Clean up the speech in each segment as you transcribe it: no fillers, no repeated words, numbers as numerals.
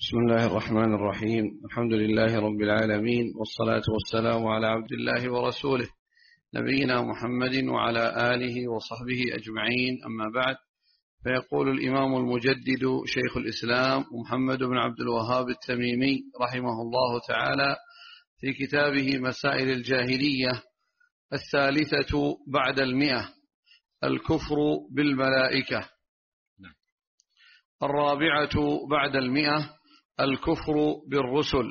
بسم الله الرحمن الرحيم. الحمد لله رب العالمين، والصلاة والسلام على عبد الله ورسوله نبينا محمد وعلى آله وصحبه أجمعين، أما بعد. فيقول الإمام المجدد شيخ الإسلام محمد بن عبد الوهاب التميمي رحمه الله تعالى في كتابه مسائل الجاهلية: 100 الكفر بالملائكة. 4 الكفر بالرسل.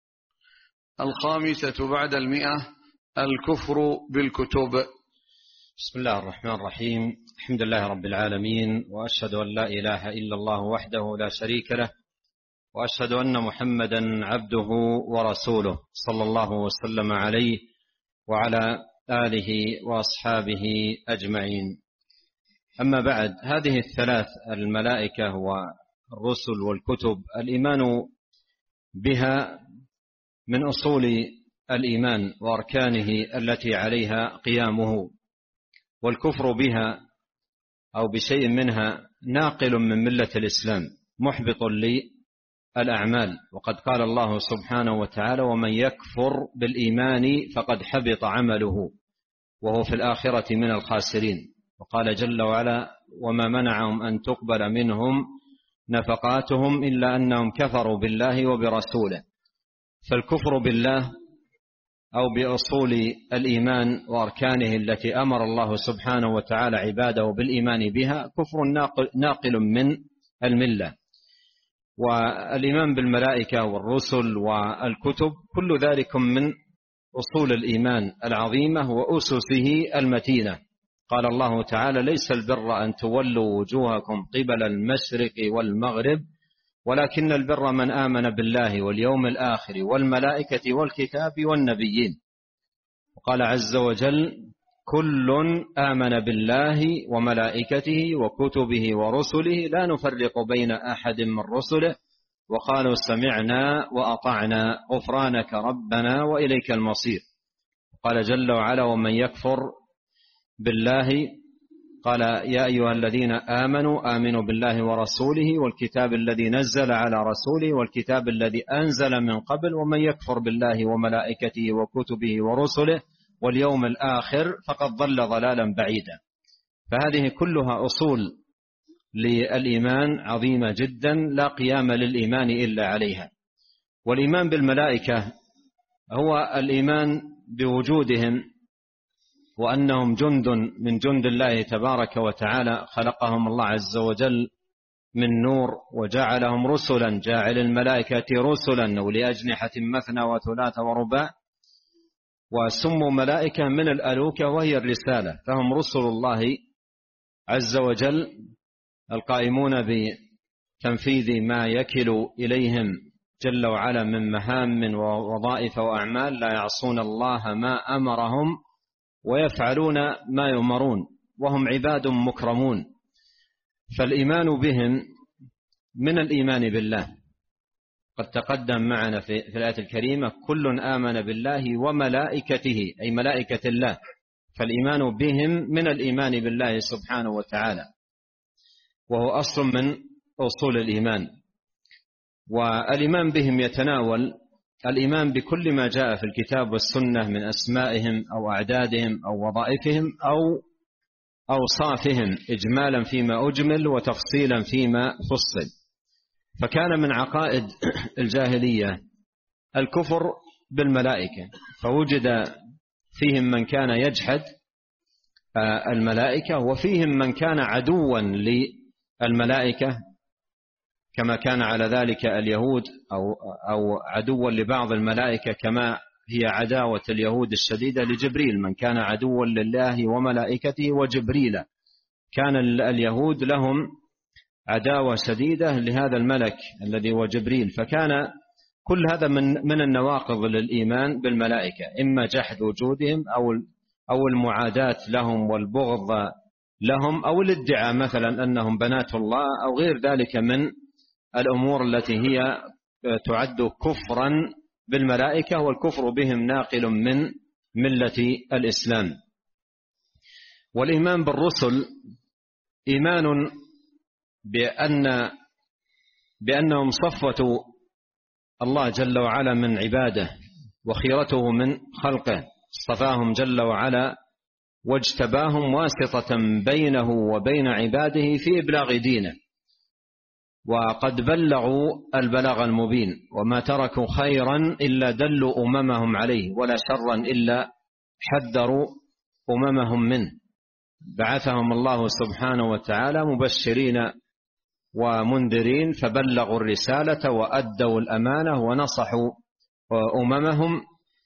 5 الكفر بالكتب. بسم الله الرحمن الرحيم. الحمد لله رب العالمين، وأشهد أن لا إله إلا الله وحده لا شريك له، وأشهد أن محمدا عبده ورسوله صلى الله وسلم عليه وعلى آله وأصحابه أجمعين. أما بعد، هذه الثلاث الملائكة والرسل والكتب الإيمان بها من أصول الإيمان وأركانه التي عليها قيامه، والكفر بها أو بشيء منها ناقل من ملة الإسلام محبط للأعمال. وقد قال الله سبحانه وتعالى: ومن يكفر بالإيمان فقد حبط عمله وهو في الآخرة من الخاسرين. وقال جل وعلا: وما منعهم أن تقبل منهم نفقاتهم إلا أنهم كفروا بالله وبرسوله. فالكفر بالله أو بأصول الإيمان وأركانه التي أمر الله سبحانه وتعالى عباده بالإيمان بها كفر ناقل من الملة. والإيمان بالملائكة والرسل والكتب كل ذلك من أصول الإيمان العظيمة وأسسه المتينة. قال الله تعالى: ليس البر أن تولوا وجوهكم قبل المشرق والمغرب ولكن البر من آمن بالله واليوم الآخر والملائكة والكتاب والنبيين. وقال عز وجل: كل آمن بالله وملائكته وكتبه ورسله لا نفرق بين أحد من رسله وقالوا سمعنا وأطعنا غفرانك ربنا وإليك المصير. قال جل وعلا: ومن يكفر بالله قال: يا أيها الذين آمنوا بالله ورسوله والكتاب الذي نزل على رسوله والكتاب الذي أنزل من قبل ومن يكفر بالله وملائكته وكتبه ورسله واليوم الآخر فقد ضل ضلالا بعيدا. فهذه كلها أصول للإيمان عظيمة جدا لا قيام للإيمان إلا عليها. والإيمان بالملائكة هو الإيمان بوجودهم وأنهم جند من جند الله تبارك وتعالى، خلقهم الله عز وجل من نور وجعلهم رسلا، جاعل الملائكة رسلا أولي أجنحة مثنى وثلاث ورباع، وسموا ملائكة من الألوكة وهي الرسالة، فهم رسل الله عز وجل القائمون بتنفيذ ما يكل إليهم جل وعلا من مهام ووظائف وأعمال، لا يعصون الله ما أمرهم ويفعلون ما يؤمرون، وهم عباد مكرمون. فالإيمان بهم من الإيمان بالله. قد تقدم معنا في الآية الكريمة: كل آمن بالله وملائكته، أي ملائكة الله. فالإيمان بهم من الإيمان بالله سبحانه وتعالى، وهو أصل من أصول الإيمان. والإيمان بهم يتناول الإيمان بكل ما جاء في الكتاب والسنة من أسمائهم أو أعدادهم أو وظائفهم أو أوصافهم، إجمالا فيما أجمل وتفصيلا فيما فصل. فكان من عقائد الجاهلية الكفر بالملائكة، فوجد فيهم من كان يجحد الملائكة، وفيهم من كان عدوا للملائكة كما كان على ذلك اليهود، أو عدوا لبعض الملائكة كما هي عداوة اليهود الشديدة لجبريل. من كان عدوا لله وملائكته وجبريل، كان اليهود لهم عداوة شديدة لهذا الملك الذي هو جبريل. فكان كل هذا من النواقض للإيمان بالملائكة، إما جحد وجودهم أو المعاداة لهم والبغض لهم، أو الادعاء مثلا أنهم بنات الله، أو غير ذلك من الأمور التي هي تعد كفرا بالملائكة، والكفر بهم ناقل من ملة الإسلام. والإيمان بالرسل إيمان بأنهم صفوة الله جل وعلا من عباده وخيرته من خلقه، اصطفاهم جل وعلا واجتباهم واسطة بينه وبين عباده في إبلاغ دينه، وقد بلغوا البلاغ المبين، وما تركوا خيرا إلا دلوا أممهم عليه، ولا شرا إلا حذروا أممهم منه. بعثهم الله سبحانه وتعالى مبشرين ومنذرين، فبلغوا الرسالة وأدوا الأمانة ونصحوا أممهم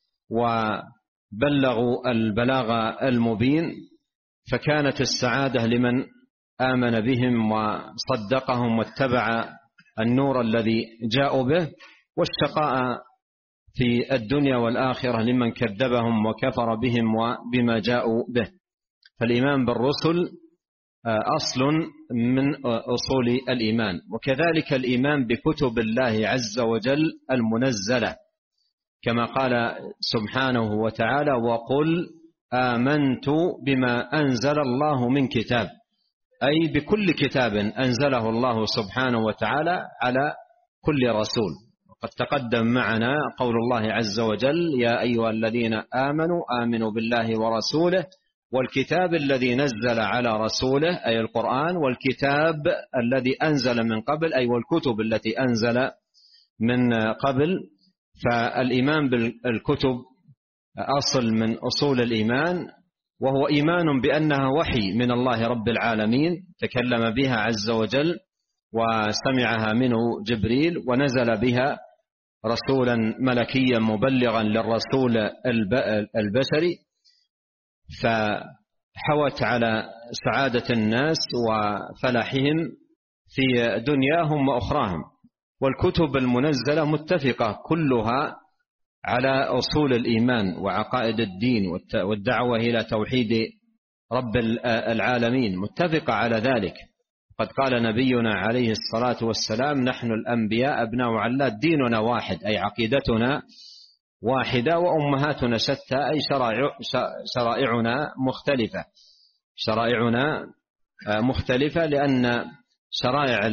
وبلغوا البلاغ المبين، فكانت السعادة لمن آمن بهم وصدقهم واتبع النور الذي جاءوا به، والشقاء في الدنيا والآخرة لمن كذبهم وكفر بهم وبما جاءوا به. فالإيمان بالرسل أصل من أصول الإيمان، وكذلك الإيمان بكتب الله عز وجل المنزلة، كما قال سبحانه وتعالى: وقل آمنت بما أنزل الله من كتاب، أي بكل كتاب أنزله الله سبحانه وتعالى على كل رسول. وقد تقدم معنا قول الله عز وجل: يا أيها الذين آمنوا بالله ورسوله والكتاب الذي نزل على رسوله، أي القرآن، والكتاب الذي أنزل من قبل، أي والكتب التي أنزل من قبل. فالإيمان بالكتب أصل من أصول الإيمان، وهو إيمان بأنها وحي من الله رب العالمين تكلم بها عز وجل وسمعها منه جبريل، ونزل بها رسولا ملكيا مبلغا للرسول البشري، فحوت على سعادة الناس وفلاحهم في دنياهم وأخراهم. والكتب المنزلة متفقة كلها على أصول الإيمان وعقائد الدين والدعوة إلى توحيد رب العالمين، متفقة على ذلك. قد قال نبينا عليه الصلاة والسلام: نحن الأنبياء أبناء علات، ديننا واحد، أي عقيدتنا واحدة، وأمهاتنا شتى، أي شرائعنا مختلفة، لأن شرائع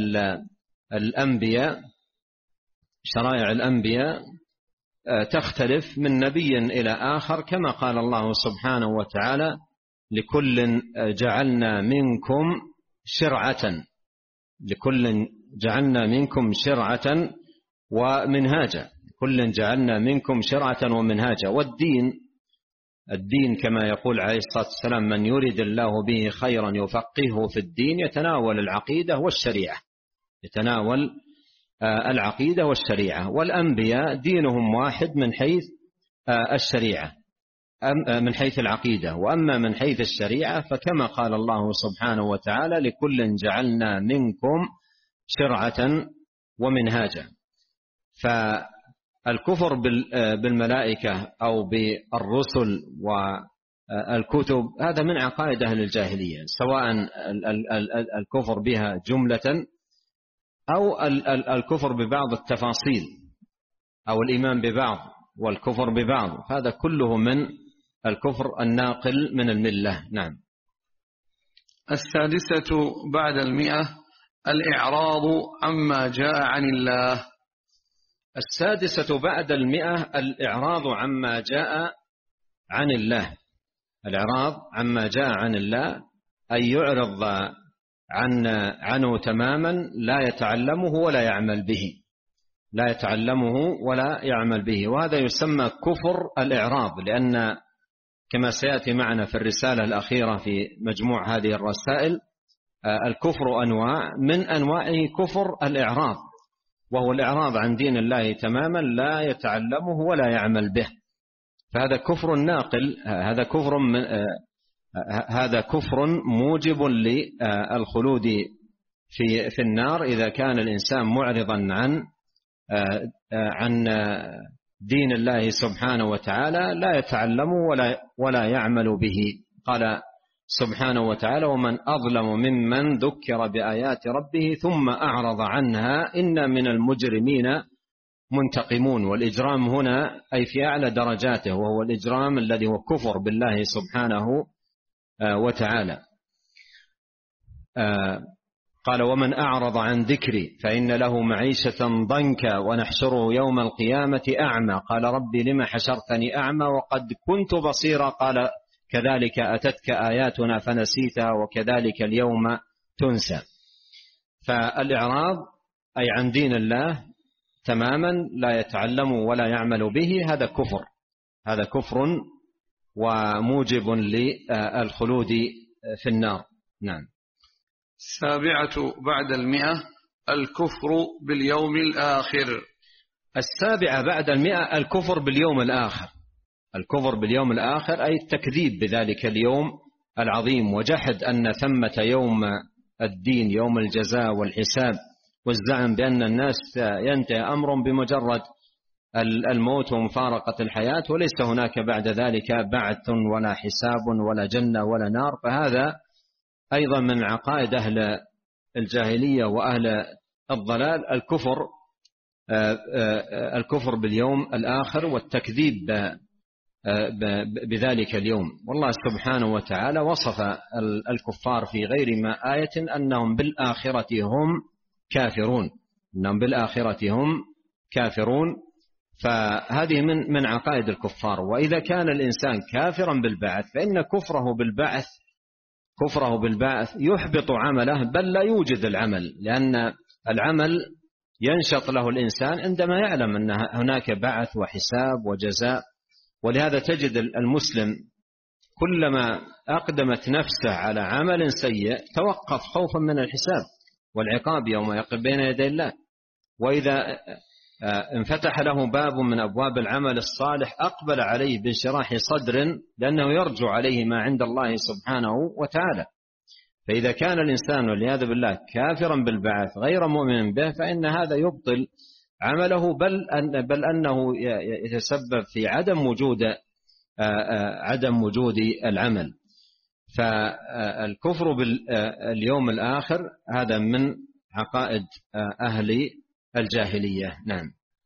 الأنبياء تختلف من نبي إلى آخر، كما قال الله سبحانه وتعالى: لكل جعلنا منكم شرعة ومنهاجا، كل جعلنا منكم شرعة ومنهاجا. والدين كما يقول عليه الصلاة والسلام: من يرد الله به خيرا يفقهه في الدين، يتناول العقيدة والشريعة. والأنبياء دينهم واحد من حيث الشريعة، من حيث العقيدة، وأما من حيث الشريعة فكما قال الله سبحانه وتعالى: لكل جعلنا منكم شرعة ومنهاجا. فالكفر بالملائكة أو بالرسل والكتب هذا من عقائد أهل الجاهلية، سواء الكفر بها جملة أو الكفر ببعض التفاصيل، أو الإيمان ببعض والكفر ببعض، هذا كله من الكفر الناقل من الملة. نعم. 6 بعد 100 الإعراض عما جاء عن الله. 6 بعد 100 الإعراض عما جاء عن الله. الإعراض عما جاء عن الله أي يعرض عنه تماما، لا يتعلمه ولا يعمل به، وهذا يسمى كفر الإعراض، لأن كما سيأتي معنا في الرسالة الأخيرة في مجموع هذه الرسائل، الكفر أنواع، من أنواعه كفر الإعراض، وهو الإعراض عن دين الله تماما، لا يتعلمه ولا يعمل به. فهذا كفر ناقل، هذا كفر موجب للخلود في النار، إذا كان الإنسان معرضا عن دين الله سبحانه وتعالى، لا يتعلم ولا يعمل به. قال سبحانه وتعالى: ومن أظلم ممن ذكر بآيات ربه ثم أعرض عنها إنا من المجرمين منتقمون. والإجرام هنا أي في أعلى درجاته، وهو الإجرام الذي هو كفر بالله سبحانه وتعالى. قال ومن أعرض عن ذكري فإن له معيشة ضنكا ونحشره يوم القيامة أعمى قال ربي لما حشرتني أعمى وقد كنت بصيرا قال كذلك أتتك آياتنا فنسيتها وكذلك اليوم تنسى. فالإعراض أي عن دين الله تماما لا يتعلم ولا يعمل به هذا كفر وموجب للخلود في النار. نعم. 7 بعد 100 الكفر باليوم الآخر. 7 بعد 100 الكفر باليوم الآخر. الكفر باليوم الآخر أي التكذيب بذلك اليوم العظيم وجحد أن ثمة يوم الدين يوم الجزاء والحساب والزعم بأن الناس ينتهي أمر بمجرد الموت ومفارقة الحياة وليس هناك بعد ذلك بعث ولا حساب ولا جنة ولا نار. فهذا أيضا من عقائد أهل الجاهلية وأهل الضلال الكفر باليوم الآخر والتكذيب بذلك اليوم. والله سبحانه وتعالى وصف الكفار في غير ما آية أنهم بالآخرة هم كافرون. فهذه من عقائد الكفار. وإذا كان الإنسان كافرا بالبعث فإن كفره بالبعث يحبط عمله بل لا يوجد العمل، لأن العمل ينشط له الإنسان عندما يعلم أن هناك بعث وحساب وجزاء. ولهذا تجد المسلم كلما أقدمت نفسه على عمل سيء توقف خوفا من الحساب والعقاب يوم يقف بين يدي الله. وإذا انفتح له باب من أبواب العمل الصالح أقبل عليه بانشراح صدر لأنه يرجو عليه ما عند الله سبحانه وتعالى. فإذا كان الإنسان والعياذ بالله كافرا بالبعث غير مؤمن به فإن هذا يبطل عمله بل أنه يتسبب في عدم وجود العمل. فالكفر باليوم الآخر هذا من عقائد أهل الجاهلية. نعم.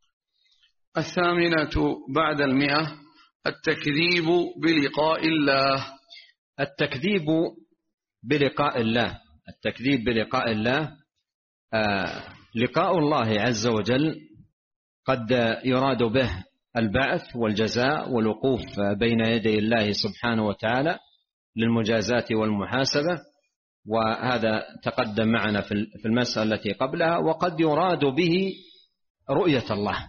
8 بعد 100 التكذيب بلقاء الله. التكذيب بلقاء الله لقاء الله عز وجل قد يراد به البعث والجزاء والوقوف بين يدي الله سبحانه وتعالى للمجازاة والمحاسبة، وهذا تقدم معنا في المسألة التي قبلها. وقد يراد به رؤية الله،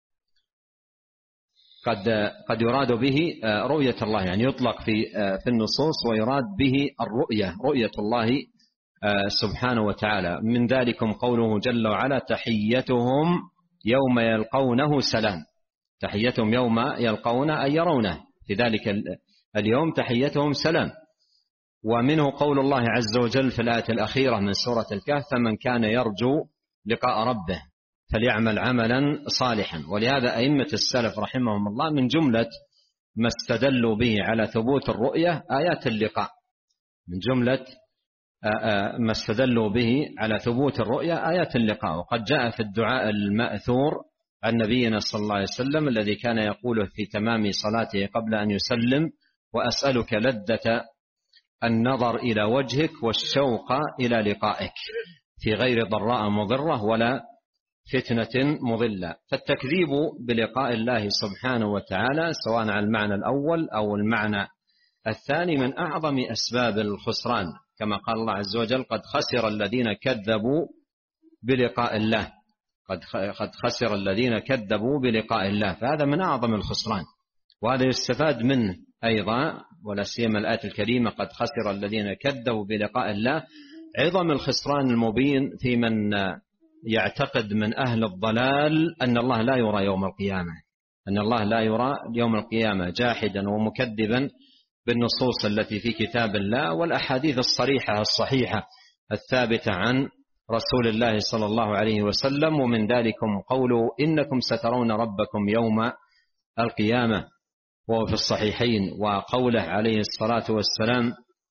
قد يراد به رؤية الله، يعني يطلق في النصوص ويراد به رؤية الله سبحانه وتعالى. من ذلكم قوله جل وعلا تحيتهم يوم يلقونه سلام. تحيتهم يوم يلقونه أي يرونه في ذلك اليوم تحيتهم سلام. ومنه قول الله عز وجل في الآية الأخيرة من سورة الكهف فمن كان يرجو لقاء ربه فليعمل عملا صالحا. ولهذا أئمة السلف رحمهم الله من جملة ما استدلوا به على ثبوت الرؤية آيات اللقاء، من جملة ما استدلوا به على ثبوت الرؤية آيات اللقاء. وقد جاء في الدعاء المأثور عن نبينا صلى الله عليه وسلم الذي كان يقوله في تمام صلاته قبل أن يسلم وأسألك لذة النظر إلى وجهك والشوق إلى لقائك في غير ضراء مضرة ولا فتنة مضلة. فالتكذيب بلقاء الله سبحانه وتعالى سواء على المعنى الأول أو المعنى الثاني من أعظم أسباب الخسران، كما قال الله عز وجل قد خسر الذين كذبوا بلقاء الله، قد خسر الذين كذبوا بلقاء الله. فهذا من أعظم الخسران، وهذا يستفاد منه أيضا ولا سيما الآية الكريمة قد خسر الذين كذبوا بلقاء الله. عظم الخسران المبين في من يعتقد من أهل الضلال أن الله لا يرى يوم القيامة، أن الله لا يرى يوم القيامة، جاحدا ومكذبا بالنصوص التي في كتاب الله والأحاديث الصريحة الصحيحة الثابتة عن رسول الله صلى الله عليه وسلم. ومن ذلكم قوله إنكم سترون ربكم يوم القيامة وهو في الصحيحين، وقوله عليه الصلاة والسلام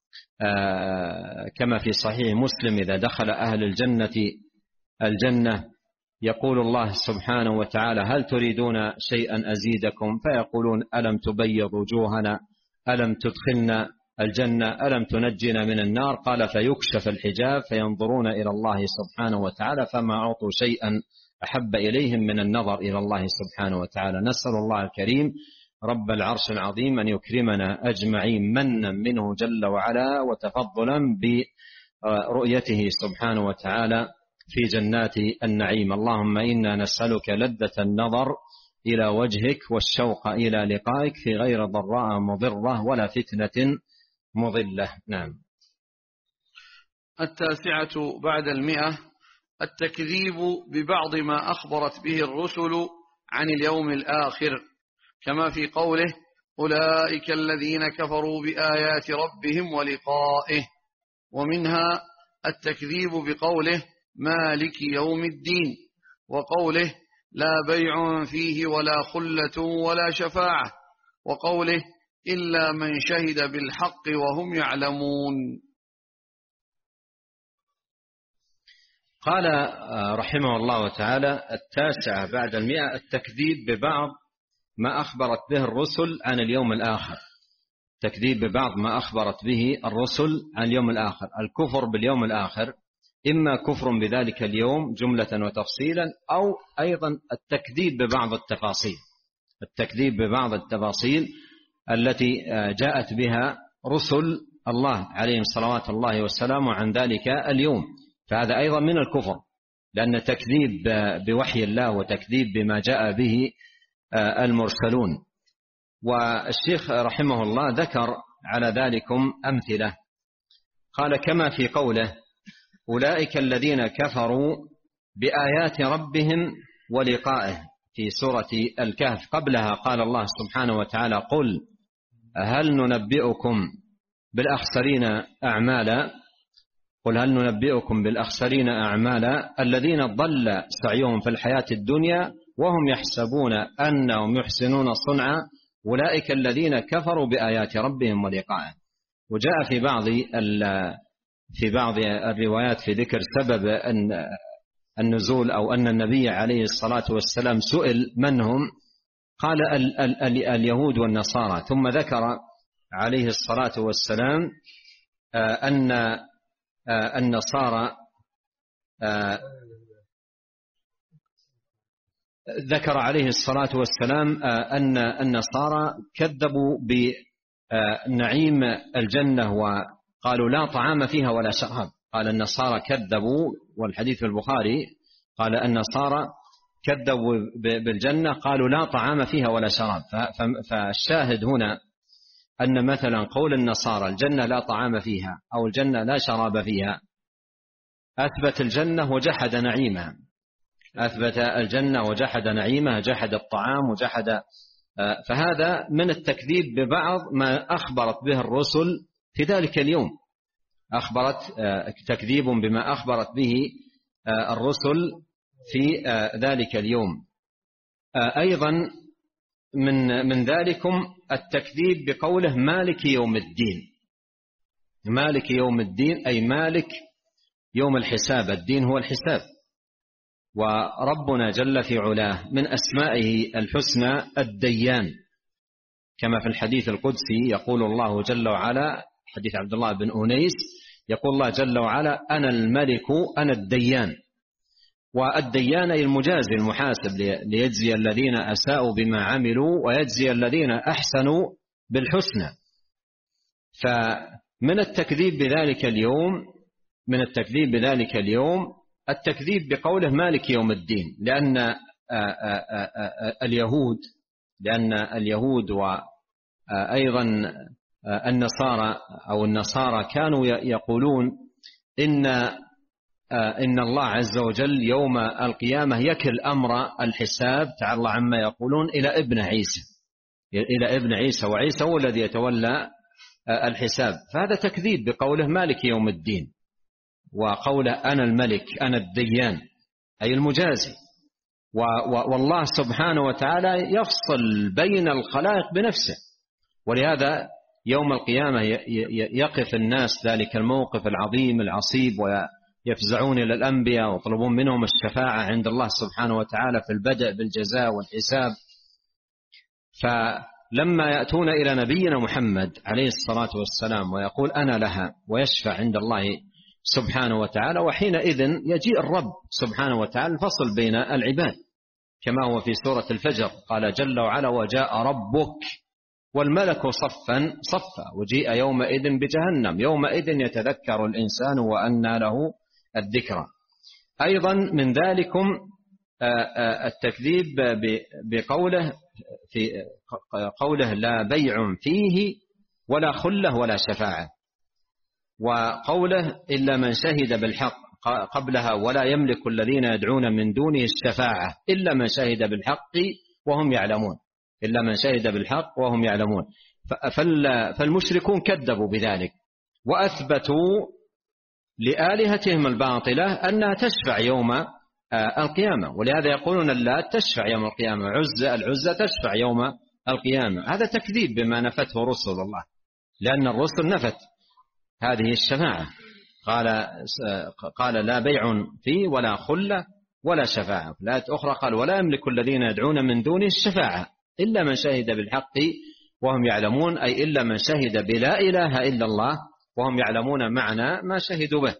كما في صحيح مسلم إذا دخل أهل الجنة يقول الله سبحانه وتعالى هل تريدون شيئا أزيدكم؟ فيقولون ألم تبيض وجوهنا ألم تدخلنا الجنة ألم تنجنا من النار؟ قال فيكشف الحجاب فينظرون إلى الله سبحانه وتعالى فما أعطوا شيئا أحب إليهم من النظر إلى الله سبحانه وتعالى. نسأل الله الكريم رب العرش العظيم أن يكرمنا أجمعين منا منه جل وعلا وتفضلا برؤيته سبحانه وتعالى في جنات النعيم. اللهم إنا نسألك لذة النظر إلى وجهك والشوق إلى لقائك في غير ضراء مضرة ولا فتنة مضلة. نعم. 9 بعد 100 التكذيب ببعض ما أخبرت به الرسل عن اليوم الآخر، كما في قوله أولئك الذين كفروا بآيات ربهم ولقائه. ومنها التكذيب بقوله مالك يوم الدين، وقوله لا بيع فيه ولا خلة ولا شفاعة، وقوله إلا من شهد بالحق وهم يعلمون. قال رحمه الله تعالى 9 بعد 100 التكذيب ببعض ما أخبرت به الرسل عن اليوم الآخر. تكذيب ببعض ما أخبرت به الرسل عن اليوم الآخر. الكفر باليوم الآخر إما كفر بذلك اليوم جملة وتفصيلا، أو أيضا التكذيب ببعض التفاصيل، التكذيب ببعض التفاصيل التي جاءت بها رسل الله عليهم صلوات الله والسلام عن ذلك اليوم، فهذا أيضا من الكفر، لأن تكذيب بوحي الله وتكذيب بما جاء به المرسلون. والشيخ رحمه الله ذكر على ذلكم أمثلة، قال كما في قوله أولئك الذين كفروا بآيات ربهم ولقائه في سورة الكهف. قبلها قال الله سبحانه وتعالى قل هل ننبئكم بالأخسرين أعمالا، قل هل ننبئكم بالأخسرين أعمالا الذين ضل سعيهم في الحياة الدنيا وهم يحسبون أنهم يحسنون صنعا أولئك الذين كفروا بآيات ربهم ولقائه. وجاء في بعض الروايات في ذكر سبب النزول أو أن النبي عليه الصلاة والسلام سئل من هم، قال اليهود والنصارى، ثم ذكر عليه الصلاة والسلام أن النصارى ذكر عليه الصلاة والسلام أن النصارى كذبوا بنعيم الجنة وقالوا لا طعام فيها ولا شراب. قال النصارى كذبوا، والحديث في البخاري قال النصارى كذبوا بالجنة قالوا لا طعام فيها ولا شراب. فالشاهد هنا أن مثلا قول النصارى الجنة لا طعام فيها أو الجنة لا شراب فيها أثبت الجنة وجحد نعيمها، أثبت الجنة وجحد نعيمها، جحد الطعام وجحد. فهذا من التكذيب ببعض ما أخبرت به الرسل في ذلك اليوم، أخبرت تكذيب بما أخبرت به الرسل في ذلك اليوم. أيضا من ذلكم التكذيب بقوله مالك يوم الدين. مالك يوم الدين أي مالك يوم الحساب، الدين هو الحساب. وربنا جل في علاه من أسمائه الحسنى الديان، كما في الحديث القدسي يقول الله جل وعلا، حديث عبد الله بن أنيس، يقول الله جل وعلا أنا الملك أنا الديان. والديان أي المجازي المحاسب، ليجزي الذين أساءوا بما عملوا ويجزي الذين أحسنوا بالحسنى. فمن التكذيب بذلك اليوم، من التكذيب بذلك اليوم التكذيب بقوله مالك يوم الدين، لأن اليهود وأيضا النصارى كانوا يقولون إن الله عز وجل يوم القيامة يكل أمر الحساب تعالى عما يقولون إلى ابن عيسى، وعيسى هو الذي يتولى الحساب. فهذا تكذيب بقوله مالك يوم الدين، وقوله أنا الملك أنا الديان أي المجازي. والله سبحانه وتعالى يفصل بين الخلائق بنفسه، ولهذا يوم القيامة يقف الناس ذلك الموقف العظيم العصيب ويفزعون إلى الأنبياء ويطلبون منهم الشفاعة عند الله سبحانه وتعالى في البدء بالجزاء والحساب. لما يأتون إلى نبينا محمد عليه الصلاة والسلام ويقول أنا لها ويشفع عند الله سبحانه وتعالى، وحينئذ يجيء الرب سبحانه وتعالى الفصل بين العباد كما هو في سورة الفجر، قال جل وعلا وجاء ربك والملك صفا صفا وجيء يومئذ بجهنم يومئذ يتذكر الإنسان وأنى له الذكرى. أيضا من ذلكم التكذيب بقوله في قوله لا بيع فيه ولا خلة ولا شفاعة، وقوله إلا من شهد بالحق قبلها ولا يملك الذين يدعون من دونه الشفاعة إلا من شهد بالحق وهم يعلمون، إلا من شهد بالحق وهم يعلمون. فالمشركون كذبوا بذلك وأثبتوا لآلهتهم الباطلة أنها تشفع يوم القيامة، ولهذا يقولون اللات تشفع يوم القيامة، العزة تشفع يوم القيامة. هذا تكذيب بما نفته رسل الله، لأن الرسل نفت هذه الشفاعة، قال لا بيع فيه ولا خلة ولا شفاعة. في الآية أخرى قال ولا يملك الذين يدعون من دونه الشفاعة إلا من شهد بالحق وهم يعلمون، أي إلا من شهد بلا إله إلا الله وهم يعلمون معنى ما شهدوا به.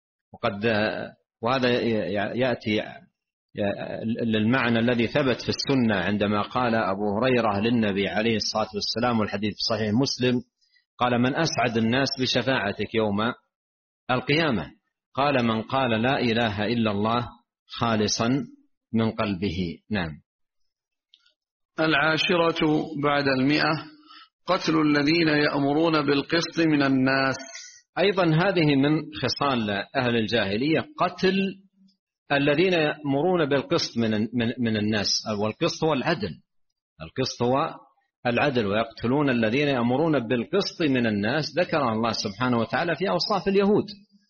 وهذا يأتي للمعنى الذي ثبت في السنة عندما قال أبو هريرة للنبي عليه الصلاة والسلام، والحديث في صحيح مسلم، قال من أسعد الناس بشفاعتك يوم القيامة؟ قال من قال لا إله إلا الله خالصا من قلبه. نعم. 10 بعد 100 قتل الذين يأمرون بالقسط من الناس. أيضا هذه من خصال أهل الجاهلية، قتل الذين يأمرون بالقسط من الناس، والقسط هو العدل، القسط هو العدل، ويقتلون الذين يأمرون بالقسط من الناس ذكر الله سبحانه وتعالى في أوصاف اليهود.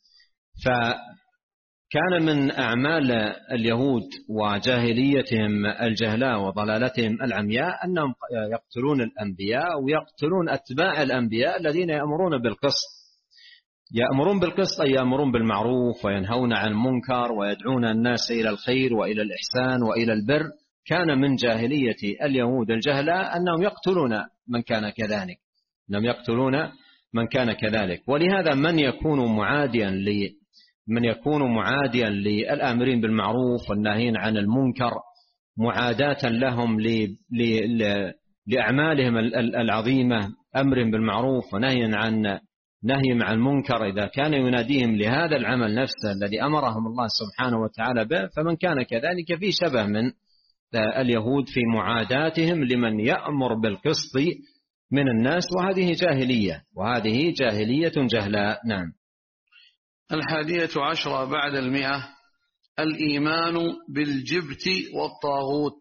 فكان من أعمال اليهود وجاهليتهم الجهلاء وضلالتهم العمياء أنهم يقتلون الأنبياء ويقتلون أتباع الأنبياء الذين يأمرون بالقسط. يأمرون بالقسط أي يأمرون بالمعروف وينهون عن المنكر ويدعون الناس إلى الخير وإلى الإحسان وإلى البر. كان من جاهلية اليهود الجهلاء أنهم يقتلون من كان كذلك، أنهم يقتلون من كان كذلك. ولهذا من يكون معاديا للآمرين بالمعروف والناهين عن المنكر معاداة لهم لأعمالهم العظيمة أمر بالمعروف ونهي عن المنكر، إذا كان يناديهم لهذا العمل نفسه الذي أمرهم الله سبحانه وتعالى به، فمن كان كذلك في شبه من اليهود في معاداتهم لمن يأمر بالقسط من الناس، وهذه جاهلية جهلاء. نعم. 11 بعد 100 الإيمان بالجبت والطاغوت.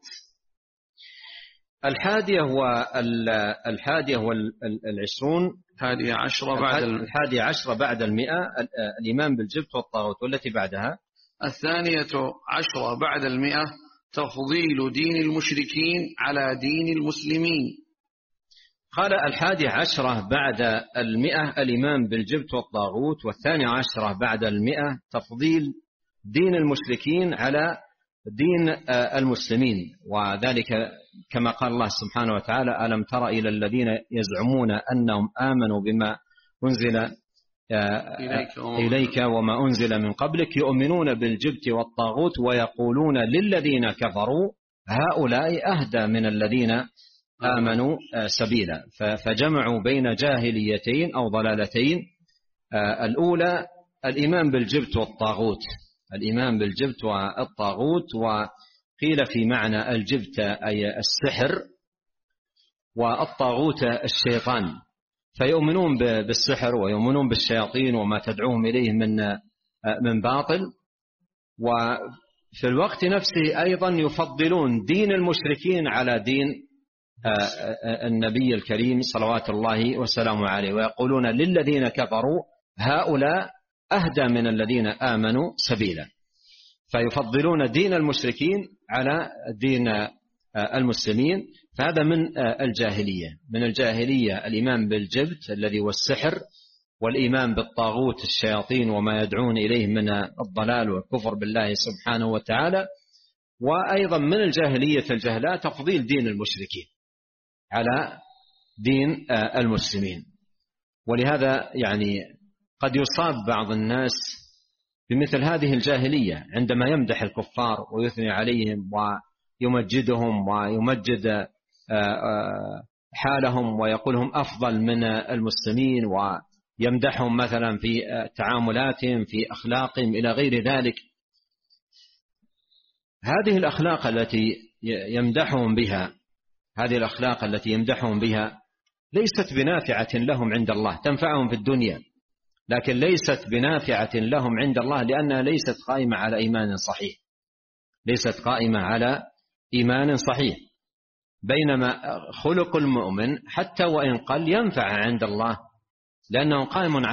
11 بعد 100 الإيمان بالجبت والطاغوت. والتي بعدها 12 بعد 100 تفضيل دين المشركين على دين المسلمين. قال 11 بعد 100 الإيمان بالجبت والطاغوت، 12 بعد 100 تفضيل دين المشركين على دين المسلمين، وذلك كما قال الله سبحانه وتعالى ألم تر إلى الذين يزعمون أنهم آمنوا بما أنزل إليك وما أنزل من قبلك يؤمنون بالجبت والطاغوت ويقولون للذين كفروا هؤلاء أهدى من الذين آمنوا سبيلا. فجمعوا بين جاهليتين أو ضلالتين. الأولى الإيمان بالجبت والطاغوت، الإيمان بالجبت والطاغوت، وقيل في معنى الجبت أي السحر والطاغوت الشيطان، فيؤمنون بالسحر ويؤمنون بالشياطين وما تدعوهم إليه من باطل، وفي الوقت نفسه أيضا يفضلون دين المشركين على دين النبي الكريم صلوات الله وسلامه عليه، ويقولون للذين كفروا هؤلاء أهدى من الذين آمنوا سبيلا. فيفضلون دين المشركين على دين المسلمين. فهذا من الجاهلية الإيمان بالجبت الذي هو السحر، والإيمان بالطاغوت الشياطين وما يدعون إليه من الضلال والكفر بالله سبحانه وتعالى. وأيضا من الجاهلية الجهلاء تفضيل دين المشركين على دين المسلمين. ولهذا يعني قد يصاب بعض الناس بمثل هذه الجاهلية عندما يمدح الكفار ويثني عليهم ويمجدهم ويمجد حالهم ويقولهم أفضل من المسلمين، ويمدحهم مثلا في تعاملاتهم في أخلاقهم إلى غير ذلك. هذه الأخلاق التي يمدحهم بها ليست بنافعة لهم عند الله، تنفعهم في الدنيا لكن ليست بنافعة لهم عند الله، لأنها ليست قائمة على إيمان صحيح. بينما خلق المؤمن حتى وإن قل ينفع عند الله، لأنه قائم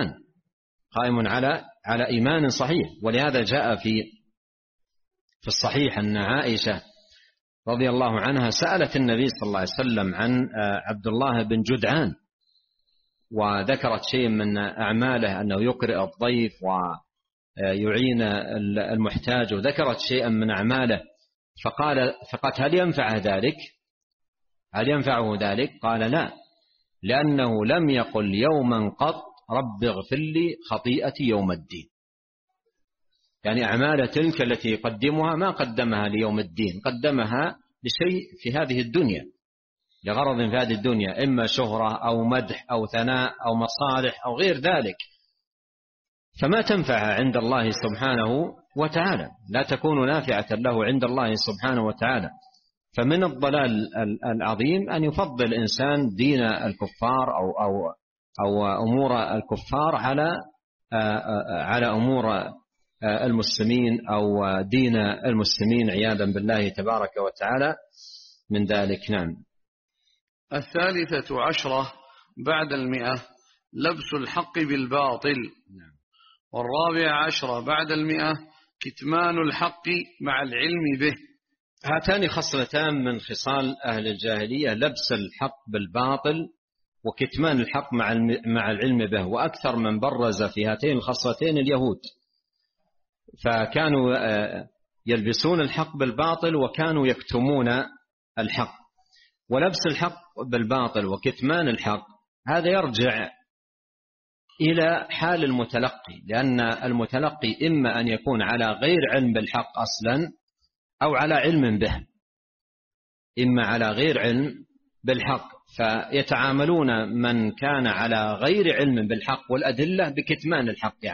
على إيمان صحيح. ولهذا جاء في الصحيح أن عائشة رضي الله عنها سألت النبي صلى الله عليه وسلم عن عبد الله بن جدعان، وذكرت شيء من أعماله أنه يقرئ الضيف ويعين المحتاج، وذكرت شيئا من أعماله، فقالت هل ينفعه ذلك؟ قال لا، لأنه لم يقل يوما قط رب اغفر لي خطيئتي يوم الدين. يعني أعمال تلك التي يقدمها ما قدمها ليوم الدين، قدمها لشيء في هذه الدنيا، لغرض في هذه الدنيا، إما شهرة أو مدح أو ثناء أو مصالح أو غير ذلك، فما تنفع عند الله سبحانه وتعالى، لا تكون نافعة له عند الله سبحانه وتعالى. فمن الضلال العظيم أن يفضل الإنسان دين الكفار أو أمور الكفار على أمور المسلمين أو دين المسلمين عياذا بالله تبارك وتعالى من ذلك. نعم. 13 بعد 100 لبس الحق بالباطل. 14 بعد 100 كتمان الحق مع العلم به. هاتان خصلتان من خصال أهل الجاهلية، لبس الحق بالباطل وكتمان الحق مع العلم به. وأكثر من برز في هاتين الخصلتين اليهود، فكانوا يلبسون الحق بالباطل وكانوا يكتمون الحق. ولبس الحق بالباطل وكتمان الحق هذا يرجع إلى حال المتلقي، لأن المتلقي إما أن يكون على غير علم بالحق أصلا أو على علم به، إما على غير علم بالحق، فيتعاملون من كان على غير علم بالحق والأدلة بكتمان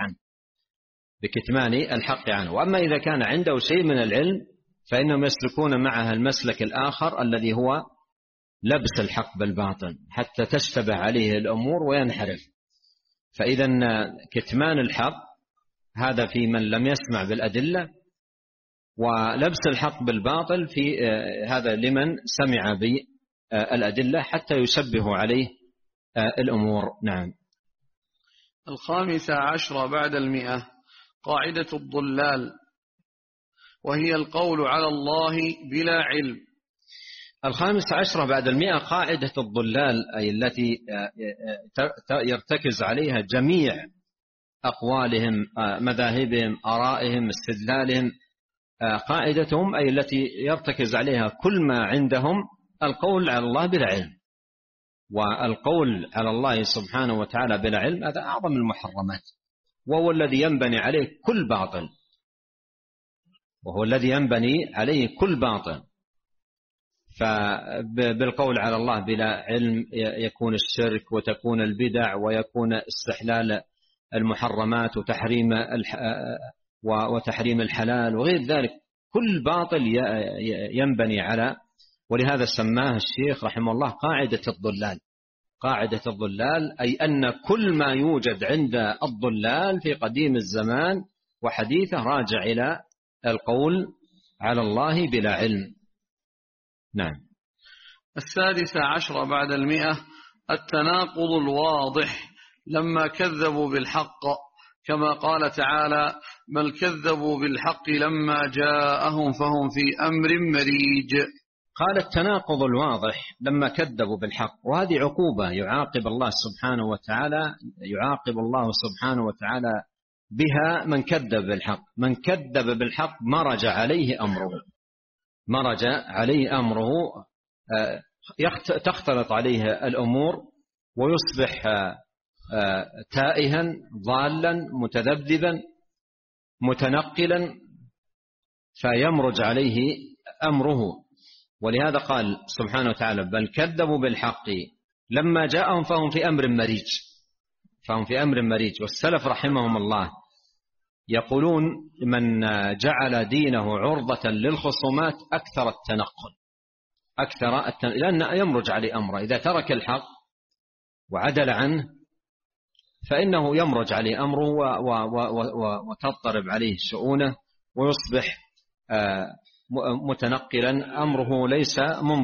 الحق عنه. وأما إذا كان عنده شيء من العلم فإنهم يسلكون معها المسلك الآخر الذي هو لبس الحق بالباطل حتى تشتبه عليه الأمور وينحرف. فإذا كتمان الحق هذا في من لم يسمع بالأدلة، ولبس الحق بالباطل في هذا لمن سمع بالأدلة حتى يشبه عليه الأمور. نعم. 15 بعد 100 قاعدة الضلال، وهي القول على الله بلا علم. 15 بعد 100 قاعدة الضلال، أي التي يرتكز عليها جميع أقوالهم، مذاهبهم، آرائهم، استدلالهم. قاعدتهم أي التي يرتكز عليها كل ما عندهم القول على الله بلا علم. والقول على الله سبحانه وتعالى بلا علم هذا أعظم المحرمات، وهو الذي ينبني عليه كل باطل. فبالقول على الله بلا علم يكون الشرك وتكون البدع ويكون استحلال المحرمات وتحريم الحلال وغير ذلك، كل باطل ينبني على. ولهذا سماه الشيخ رحمه الله قاعدة الضلال، أي أن كل ما يوجد عند الضلال في قديم الزمان وحديثه راجع إلى القول على الله بلا علم. نعم. 16 بعد 100 التناقض الواضح لما كذبوا بالحق، كما قال تعالى: بل كذبوا بالحق لما جاءهم فهم في أمر مريج. قال التناقض الواضح لما كذبوا بالحق، وهذه عقوبة يعاقب الله سبحانه وتعالى بها من كذب بالحق. من كذب بالحق مرج عليه أمره تختلط عليه الأمور ويصبح تائها ضالا متذبذبا متنقلا، فيمرج عليه أمره. ولهذا قال سبحانه وتعالى: بل كذبوا بالحق لما جاءهم فهم في أمر مريج. والسلف رحمهم الله يقولون: من جعل دينه عرضة للخصومات أكثر التنقل، لأن يمرج عليه أمره. إذا ترك الحق وعدل عنه فإنه يمرج عليه أمره وتضطرب عليه شؤونه ويصبح متنقلا، أمره ليس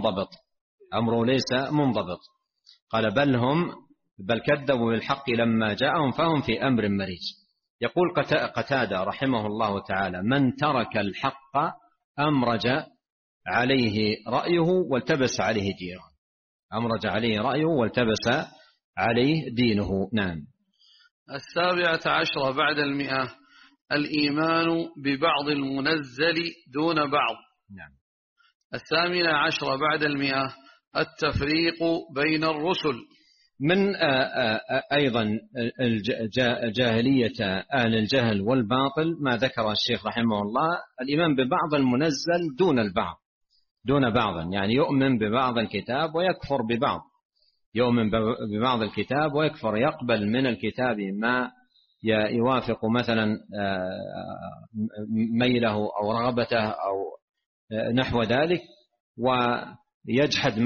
منضبط. قال: بل كذبوا بالحق لما جاءهم فهم في أمر مريج. يقول قتادة رحمه الله تعالى: من ترك الحق أمرج عليه رأيه والتبس عليه دينه. نعم. 17 بعد 100 الإيمان ببعض المنزل دون بعض. نعم. 18 بعد 100 التفريق بين الرسل. من أيضا جاهلية أهل الجهل والباطل ما ذكر الشيخ رحمه الله: الإيمان ببعض المنزل دون بعض، يعني يؤمن ببعض الكتاب ويكفر ببعض، يؤمن ببعض الكتاب ويكفر، يقبل من الكتاب ما يوافق مثلا ميله أو رغبته أو نحو ذلك، ويجحد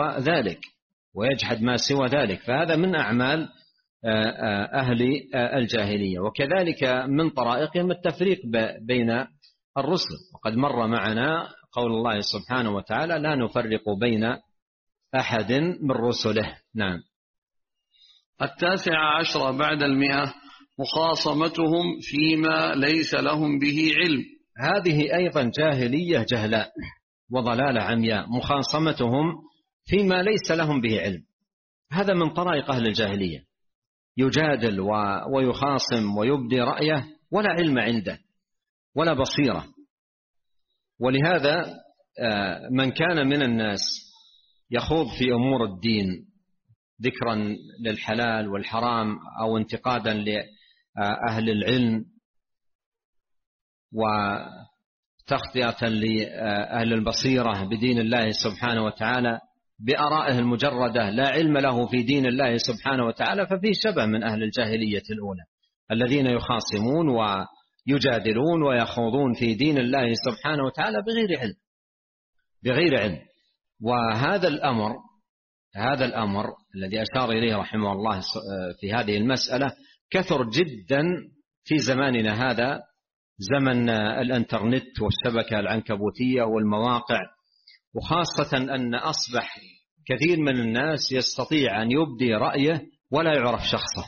ما سوى ذلك، فهذا من أعمال أهل الجاهلية. وكذلك من طرائقهم التفريق بين الرسل، وقد مر معنا قول الله سبحانه وتعالى: لا نفرق بين أحد من رسله. نعم. 19 بعد 100 مخاصمتهم فيما ليس لهم به علم. هذه أيضا جاهلية جهلاء وضلال عمياء، مخاصمتهم فيما ليس لهم به علم. هذا من طرائق أهل الجاهلية، يجادل ويخاصم ويبدي رأيه ولا علم عنده ولا بصيرة. ولهذا من كان من الناس يخوض في أمور الدين ذكرا للحلال والحرام أو انتقادا لأهل العلم وتخطئة لأهل البصيرة بدين الله سبحانه وتعالى بآرائه المجردة، لا علم له في دين الله سبحانه وتعالى، ففيه شبه من أهل الجاهلية الأولى الذين يخاصمون ويجادلون ويخوضون في دين الله سبحانه وتعالى بغير علم. وهذا الأمر الذي أشار إليه رحمه الله في هذه المسألة كثر جدا في زماننا هذا، زمن الانترنت والشبكة العنكبوتية والمواقع، وخاصة أن أصبح كثير من الناس يستطيع أن يبدي رأيه ولا يعرف شخصه،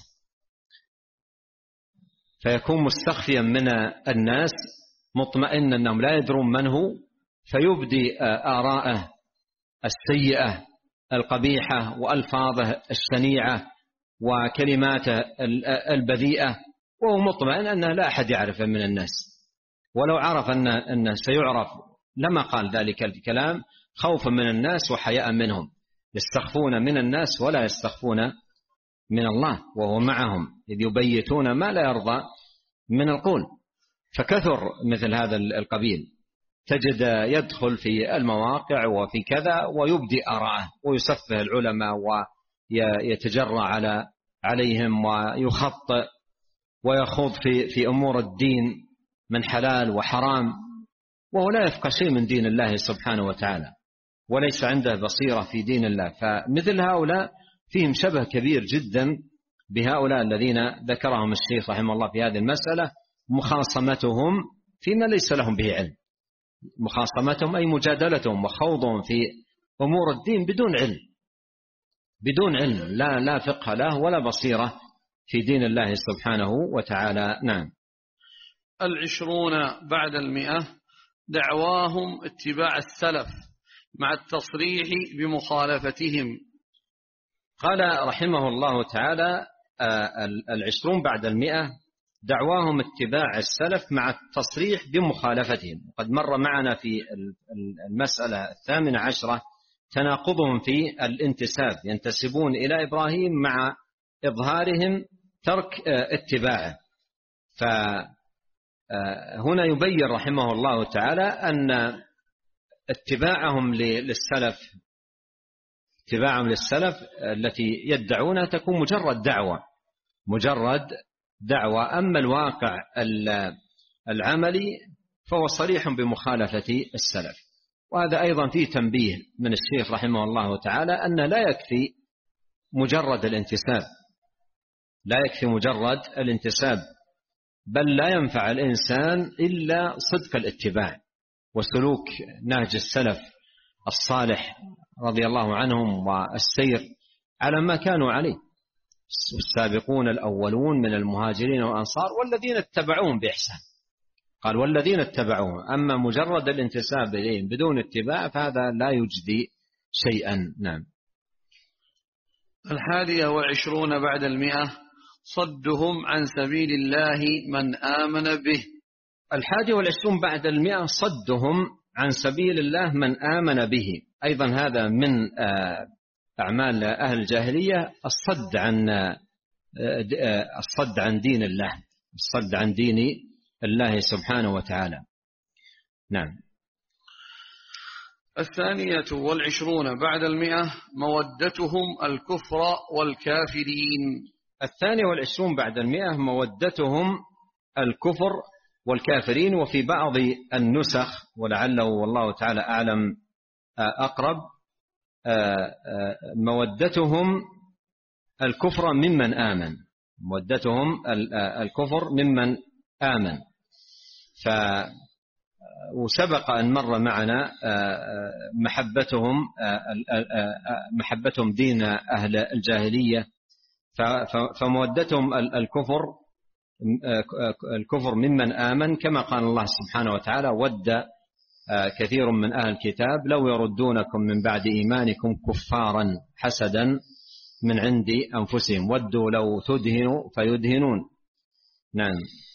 فيكون مستخفيا من الناس مطمئن أنهم لا يدرون من هو، فيبدي آراءه السيئة القبيحة وألفاظه الشنيعة وكلماته البذيئة، وهو مطمئن أنه لا أحد يعرفه من الناس، ولو عرف أنه سيعرف لما قال ذلك الكلام خوفا من الناس وحياء منهم. يستخفون من الناس ولا يستخفون من الله، وهو معهم إذ يبيتون ما لا يرضى من القول. فكثر مثل هذا القبيل، تجد يدخل في المواقع وفي كذا ويبدي آراءه ويسفه العلماء ويتجرأ عليهم ويخطئ ويخوض في أمور الدين من حلال وحرام، وهو لا يفقه شيء من دين الله سبحانه وتعالى وليس عنده بصيرة في دين الله. فمثل هؤلاء فيهم شبه كبير جدا بهؤلاء الذين ذكرهم الشيخ رحمه الله في هذه المسألة، مخاصمتهم فيما ليس لهم به علم. مخاصمتهم أي مجادلتهم وخوضهم في أمور الدين بدون علم لا فقه له ولا بصيرة في دين الله سبحانه وتعالى. نعم. 20 بعد 100 دعواهم اتباع السلف مع التصريح بمخالفتهم. قال رحمه الله تعالى 20 بعد 100 دعواهم اتباع السلف مع التصريح بمخالفتهم. قد مر معنا في المسألة 18 تناقضهم في الانتساب، ينتسبون إلى إبراهيم مع إظهارهم ترك اتباعه. فهنا يبين رحمه الله تعالى أن اتباعهم للسلف التي يدعونها تكون مجرد دعوة. أما الواقع العملي فهو صريح بمخالفة السلف. وهذا أيضا فيه تنبيه من الشيخ رحمه الله تعالى أن لا يكفي مجرد الانتساب، بل لا ينفع الإنسان إلا صدق الاتباع وسلوك نهج السلف الصالح رضي الله عنهم والسير على ما كانوا عليه، السابقون الأولون من المهاجرين والأنصار والذين اتبعوهم بإحسان. قال والذين اتبعوهم. أما مجرد الانتساب إليهم بدون اتباع فهذا لا يجدي شيئا. نعم. 21 بعد 100 صدهم عن سبيل الله من آمن به. 21 بعد 100 صدهم عن سبيل الله من آمن به. أيضا هذا من أعمال أهل الجاهلية، الصد عن دين الله، الصد عن دين الله سبحانه وتعالى. نعم. 22 بعد 100 مودتهم الكفر والكافرين. 22 بعد 100 مودتهم الكفر والكافرين. وفي بعض النسخ ولعله والله تعالى أعلم أقرب مودتهم الكفر ممن آمن، مودتهم الكفر ممن آمن. وسبق أن مر معنا محبتهم دين أهل الجاهلية، فمودتهم الكفر ممن آمن، كما قال الله سبحانه وتعالى ود كثير من أهل الكتاب لو يردونكم من بعد إيمانكم كفارا حسدا من عند أنفسهم ودوا لو تدهنوا فيدهنون. نعم.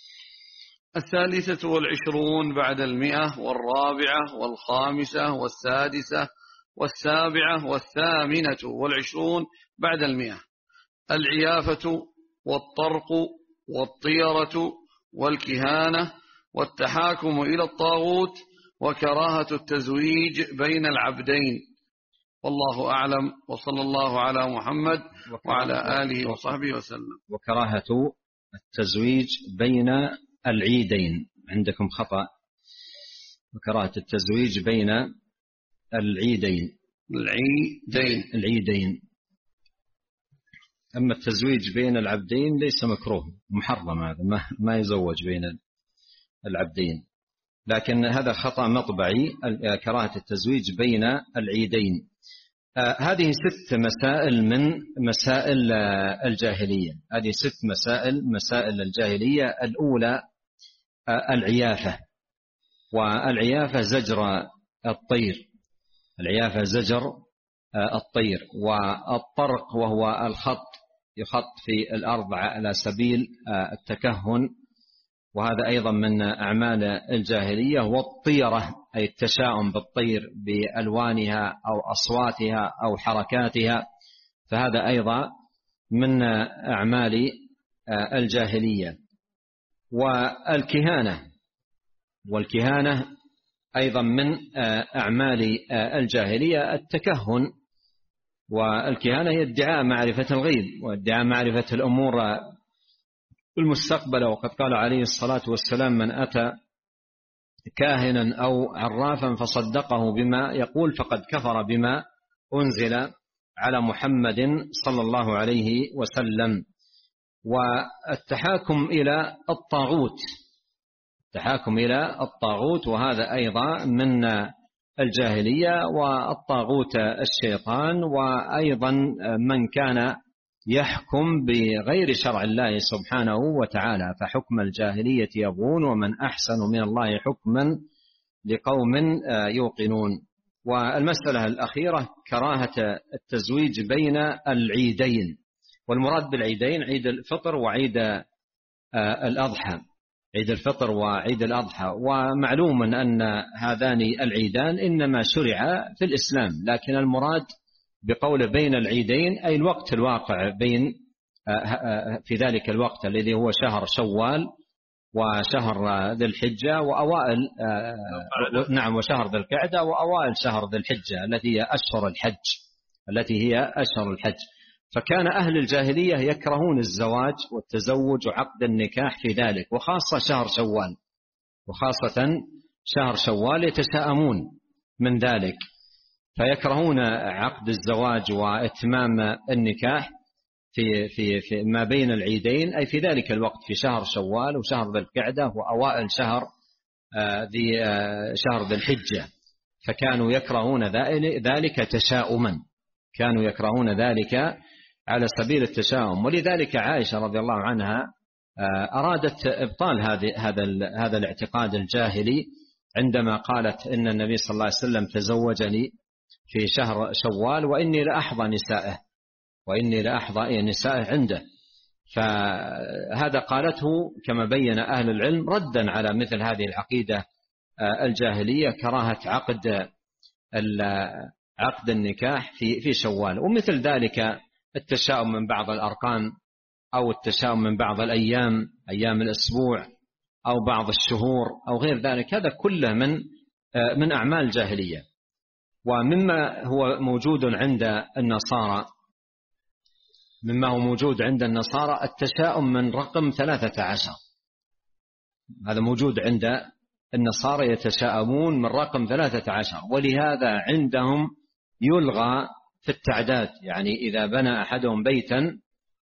23 بعد 100 والرابعة والخامسة والسادسة والسابعة 28 بعد 100 العيافة والطرق والطيرة والكهانة والتحاكم إلى الطاغوت وكراهة التزويج بين العبدين. والله أعلم، وصلى الله على محمد وعلى آله وصحبه وسلم. وكراهة التزويج بين العيدين، عندكم خطأ، وكراهة التزويج بين العيدين. أما التزويج بين العبدين ليس مكروه، محرم، هذا ما يزوج بين العبدين، لكن هذا خطأ مطبعي، كراهة التزويج بين العيدين. هذه 6 مسائل من مسائل الجاهلية. هذه 6 مسائل الجاهلية. الأولى العيافة، والعيافة زجر الطير، والطرق وهو الخط، يخط في الأرض على سبيل التكهن، وهذا أيضا من أعمال الجاهلية. والطيرة أي التشاؤم بالطير بألوانها أو أصواتها أو حركاتها، فهذا أيضا من أعمال الجاهلية. والكهانة أيضا من أعمال الجاهلية، التكهن. والكهانة هي ادعاء معرفة الغيب وادعاء معرفة الأمور المستقبل. وقد قال عليه الصلاة والسلام من أتى كاهنا أو عرافا فصدقه بما يقول فقد كفر بما أنزل على محمد صلى الله عليه وسلم. والتحاكم إلى الطاغوت، وهذا أيضا من الجاهلية. والطاغوت الشيطان، وأيضا من كان يحكم بغير شرع الله سبحانه وتعالى، فحكم الجاهلية يبغون ومن أحسن من الله حكما لقوم يوقنون. والمسألة الأخيرة كراهة التزويج بين العيدين، والمراد بالعيدين عيد الفطر وعيد الأضحى. عيد الفطر وعيد الأضحى. ومعلوم أن هذان العيدان إنما شرع في الإسلام، لكن المراد بقول بين العيدين أي الوقت الواقع بين في ذلك الوقت الذي هو شهر شوال وشهر ذي الحجة وأوائل وشهر ذي القعدة وأوائل شهر ذي الحجة التي هي أشهر الحج. فكان أهل الجاهلية يكرهون الزواج والتزوج وعقد النكاح في ذلك، وخاصة شهر شوال يتشائمون من ذلك، فيكرهون عقد الزواج وإتمام النكاح في ما بين العيدين، أي في ذلك الوقت في شهر شوال وشهر ذي القعدة وأوائل شهر ذي الحجة. فكانوا يكرهون ذلك تشاؤما، كانوا يكرهون ذلك على سبيل التشاؤم. ولذلك عائشة رضي الله عنها أرادت إبطال هذا الاعتقاد الجاهلي عندما قالت إن النبي صلى الله عليه وسلم تزوجني في شهر شوال وإني لأحظى نسائه عنده. فهذا قالته كما بين أهل العلم ردا على مثل هذه العقيدة الجاهلية، كراهة عقد النكاح في شوال. ومثل ذلك التشاؤم من بعض الأرقام أو التشاؤم من بعض الأيام، أيام الأسبوع أو بعض الشهور أو غير ذلك، هذا كله من أعمال جاهلية. ومما هو موجود عند النصارى التشاؤم من رقم 13. هذا موجود عند النصارى، يتشاءمون من رقم 13، ولهذا عندهم يلغى في التعداد. يعني إذا بنى أحدهم بيتا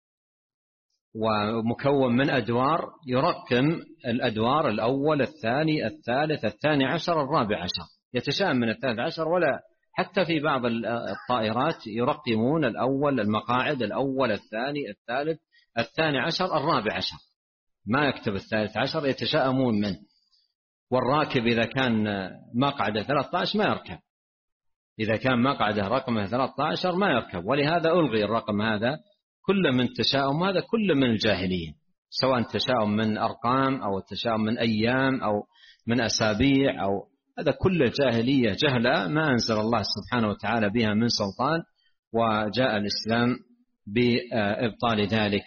ومكون من أدوار يرقم الأدوار الأول الثاني الثالث الثاني عشر الرابع عشر، يتشاءم من 13. ولا حتى في بعض الطائرات يرقمون الأول، المقاعد الأول الثاني الثالث الثاني عشر الرابع عشر، ما يكتب 13، يتشاءمون منه. والراكب إذا كان مقعده 13 ما يركب، إذا كان مقعده رقمه 13 ما يركب. ولهذا ألغي الرقم هذا، كل من تشاؤم، هذا كل من الجاهلية، سواء تشاؤم من أرقام أو تشاؤم من أيام أو من أسابيع، أو هذا كل جاهلية جهلة ما أنزل الله سبحانه وتعالى بها من سلطان، وجاء الإسلام بإبطال ذلك.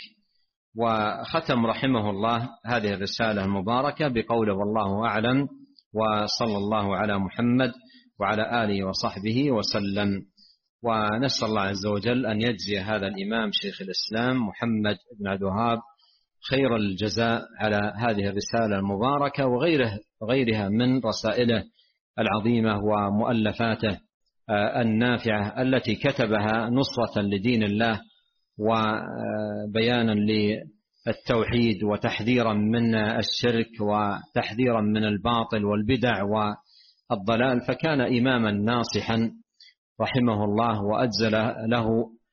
وختم رحمه الله هذه الرسالة المباركة بقوله والله أعلم، وصلى الله على محمد وعلى آله وصحبه وسلم. ونسأل الله عز وجل أن يجزي هذا الإمام شيخ الإسلام محمد بن عبد الوهاب خير الجزاء على هذه الرسالة المباركة وغيرها من رسائله العظيمة ومؤلفاته النافعة التي كتبها نصرة لدين الله وبيانا للتوحيد وتحذيرا من الشرك وتحذيرا من الباطل والبدع والضلال. فكان إماما ناصحا رحمه الله، وأجزل له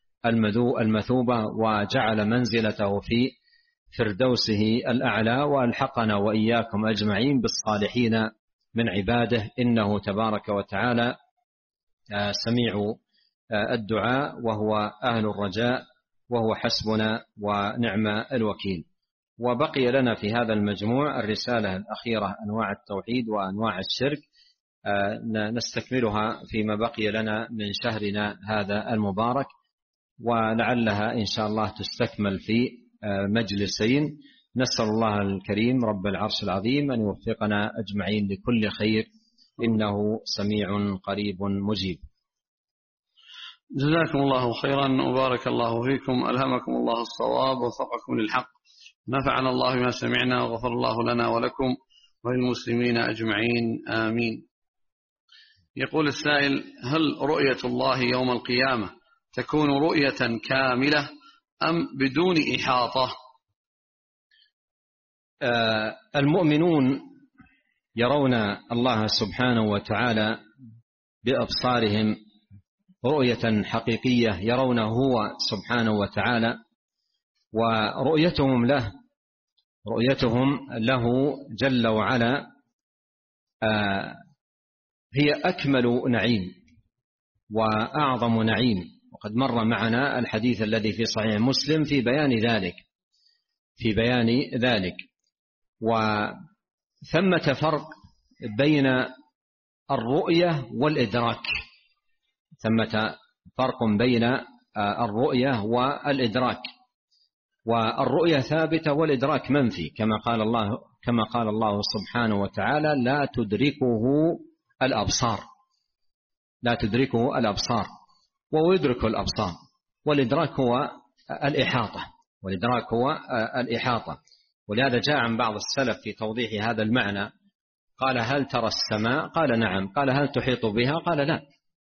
المثوبة وجعل منزلته في فردوسه الأعلى، وألحقنا وإياكم أجمعين بالصالحين من عباده، إنه تبارك وتعالى سميع الدعاء وهو أهل الرجاء وهو حسبنا ونعم الوكيل. وبقي لنا في هذا المجموع الرسالة الأخيرة أنواع التوحيد وأنواع الشرك، نستكملها فيما بقي لنا من شهرنا هذا المبارك، ولعلها إن شاء الله تستكمل في مجلسين. نسأل الله الكريم رب العرش العظيم أن يوفقنا أجمعين لكل خير، إنه سميع قريب مجيب. جزاكم الله خيرا وبارك الله فيكم، ألهمكم الله الصواب ووفقكم للحق، نفعنا الله بما سمعنا وغفر الله لنا ولكم وللمسلمين أجمعين، آمين. يقول السائل: هل رؤية الله يوم القيامة تكون رؤية كاملة أم بدون إحاطة؟ المؤمنون يرون الله سبحانه وتعالى بأبصارهم رؤية حقيقية، يرونه هو سبحانه وتعالى، ورؤيتهم له جل وعلا هي أكمل نعيم وأعظم نعيم. وقد مر معنا الحديث الذي في صحيح مسلم في بيان ذلك. وثمة فرق بين الرؤية والإدراك، ثمة فرق بين الرؤية والإدراك، والرؤية ثابتة والإدراك منفي، كما قال الله سبحانه وتعالى: لا تدركه الأبصار، لا تدركه الأبصار وهو يدرك الأبصار. والإدراك هو الإحاطة، والإدراك هو الإحاطة. ولهذا جاء عن بعض السلف في توضيح هذا المعنى، قال: هل ترى السماء؟ قال: نعم. قال: هل تحيط بها؟ قال: لا.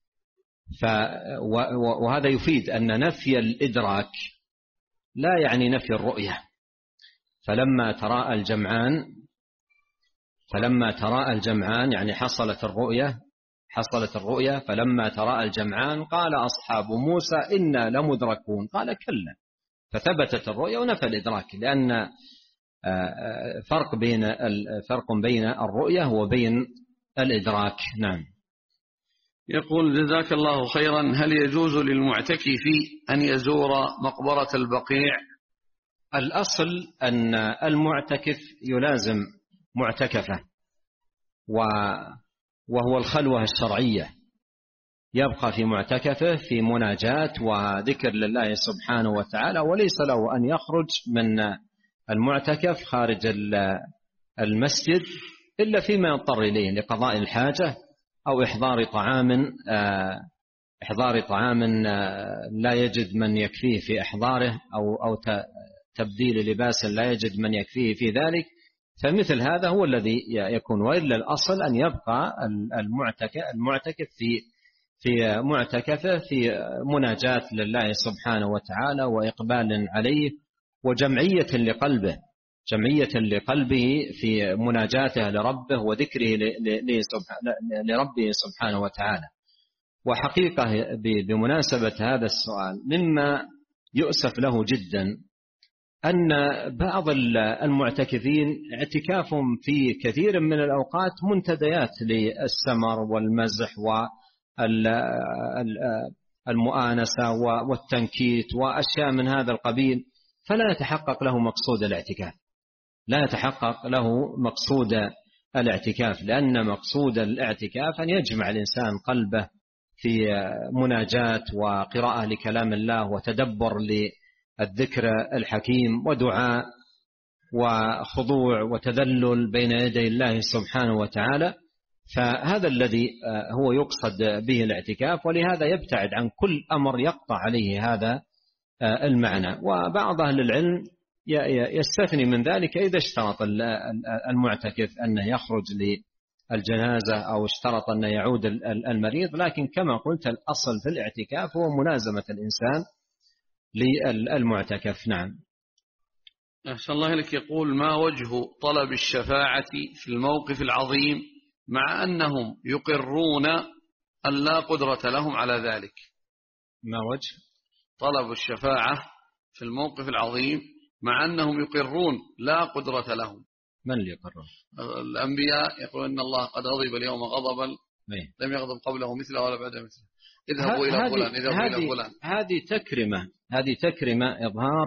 وهذا يفيد أن نفي الإدراك لا يعني نفي الرؤية. فلما تراءى الجمعان يعني حصلت الرؤية، فلما تراءى الجمعان قال أصحاب موسى إنا لمدركون، قال: كلا. فثبتت الرؤية ونفى الإدراك، لأن فرق بين الرؤية وبين الإدراك. نعم. يقول: جزاك الله خيرا، هل يجوز للمعتكف أن يزور مقبرة البقيع؟ الأصل أن المعتكف يلازم معتكفه، وهو الخلوة الشرعية، يبقى في معتكفه في مناجاة وذكر لله سبحانه وتعالى، وليس له أن يخرج من المعتكف خارج المسجد إلا فيما يضطر إليه لقضاء الحاجة أو إحضار طعام لا يجد من يكفيه في إحضاره، أو تبديل لباس لا يجد من يكفيه في ذلك. فمثل هذا هو الذي يكون، وإلا الأصل أن يبقى المعتكف في معتكفه في مناجاة لله سبحانه وتعالى وإقبال عليه وجمعية لقلبه في مناجاته لربه وذكره لربه سبحانه وتعالى. وحقيقة بمناسبة هذا السؤال مما يؤسف له جدا أن بعض المعتكفين اعتكافهم في كثير من الأوقات منتديات للسمر والمزح والمؤانسة والتنكيت وأشياء من هذا القبيل، فلا يتحقق له مقصود الاعتكاف، لأن مقصود الاعتكاف أن يجمع الإنسان قلبه في مناجاة وقراءة لكلام الله وتدبر للذكر الحكيم ودعاء وخضوع وتذلل بين يدي الله سبحانه وتعالى. فهذا الذي هو يقصد به الاعتكاف، ولهذا يبتعد عن كل أمر يقطع عليه هذا المعنى. وبعض أهل العلم يستثني من ذلك إذا اشترط المعتكف أنه يخرج للجنازة أو اشترط أن يعود المريض، لكن كما قلت الأصل في الاعتكاف هو ملازمة الإنسان للمعتكف. نعم. أحسن الله لك. يقول: ما وجه طلب الشفاعة في الموقف العظيم مع أنهم يقرون أن لا قدرة لهم على ذلك؟ ما وجه طلب الشفاعة في الموقف العظيم مع أنهم يقرون لا قدرة لهم؟ من اللي يقرون؟ الأنبياء يقولون إن الله قد غضب اليوم غضبا لم يغضب قبله مثله ولا بعده مثله، اذهبوا إلى فلان، اذهبوا إلى فلان. هذه تكرمة إظهار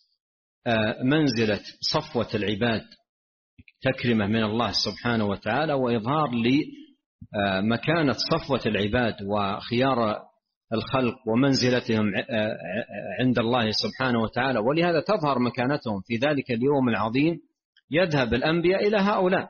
منزلة صفوة العباد، تكرمة من الله سبحانه وتعالى وإظهار لمكانة صفوة العباد وخيار الخلق ومنزلتهم عند الله سبحانه وتعالى. ولهذا تظهر مكانتهم في ذلك اليوم العظيم. يذهب الأنبياء إلى هؤلاء،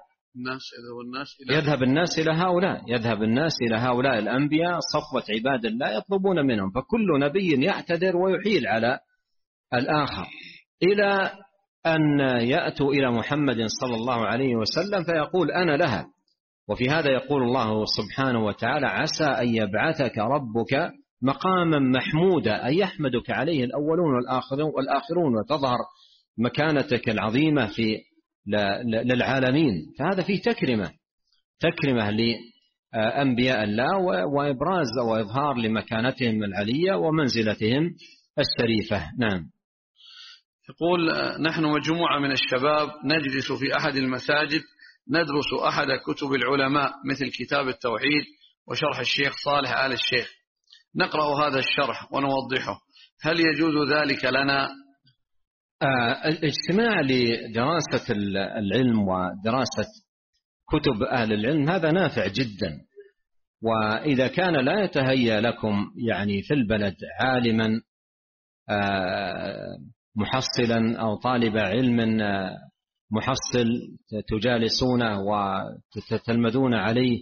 يذهب الناس إلى هؤلاء الأنبياء صفوة عباد الله يطلبون منهم، فكل نبي يعتذر ويحيل على الآخر إلى أن يأتوا إلى محمد صلى الله عليه وسلم فيقول أنا لها. وفي هذا يقول الله سبحانه وتعالى: عسى أن يبعثك ربك مقاما محمودا، أن يحمدك عليه الأولون والآخرون، وتظهر مكانتك العظيمة للعالمين. فهذا فيه تكرمة لأنبياء الله وإبراز وإظهار لمكانتهم العلية ومنزلتهم الشريفة. نعم. يقول: نحن مجموعة من الشباب نجلس في أحد المساجد ندرس أحد كتب العلماء مثل كتاب التوحيد وشرح الشيخ صالح آل الشيخ، نقرأ هذا الشرح ونوضحه، هل يجوز ذلك لنا؟ الاجتماع لدراسة العلم ودراسة كتب أهل العلم هذا نافع جدا، وإذا كان لا يتهيأ لكم يعني في البلد عالما محصلا أو طالب علم محصل تجالسونه وتتلمذون عليه،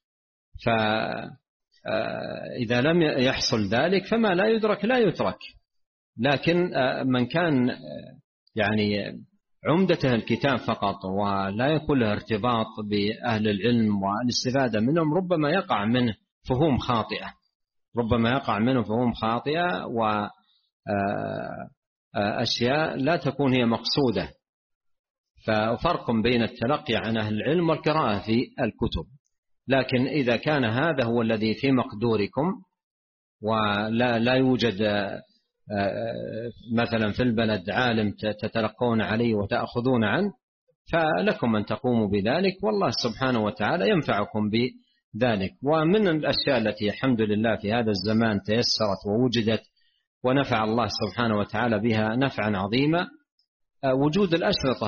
فإذا لم يحصل ذلك فما لا يدرك لا يترك. لكن من كان يعني عمدته الكتاب فقط ولا يكون له ارتباط بأهل العلم والاستفادة منهم، ربما يقع منه فهوم خاطئة وأشياء لا تكون هي مقصودة. ففرق بين التلقي عن أهل العلم والقراءة في الكتب. لكن إذا كان هذا هو الذي في مقدوركم ولا يوجد مثلا في البلد عالم تتلقون عليه وتأخذون عنه، فلكم أن تقوموا بذلك، والله سبحانه وتعالى ينفعكم بذلك. ومن الأشياء التي الحمد لله في هذا الزمان تيسرت ووجدت ونفع الله سبحانه وتعالى بها نفعا عظيما وجود الأشرطة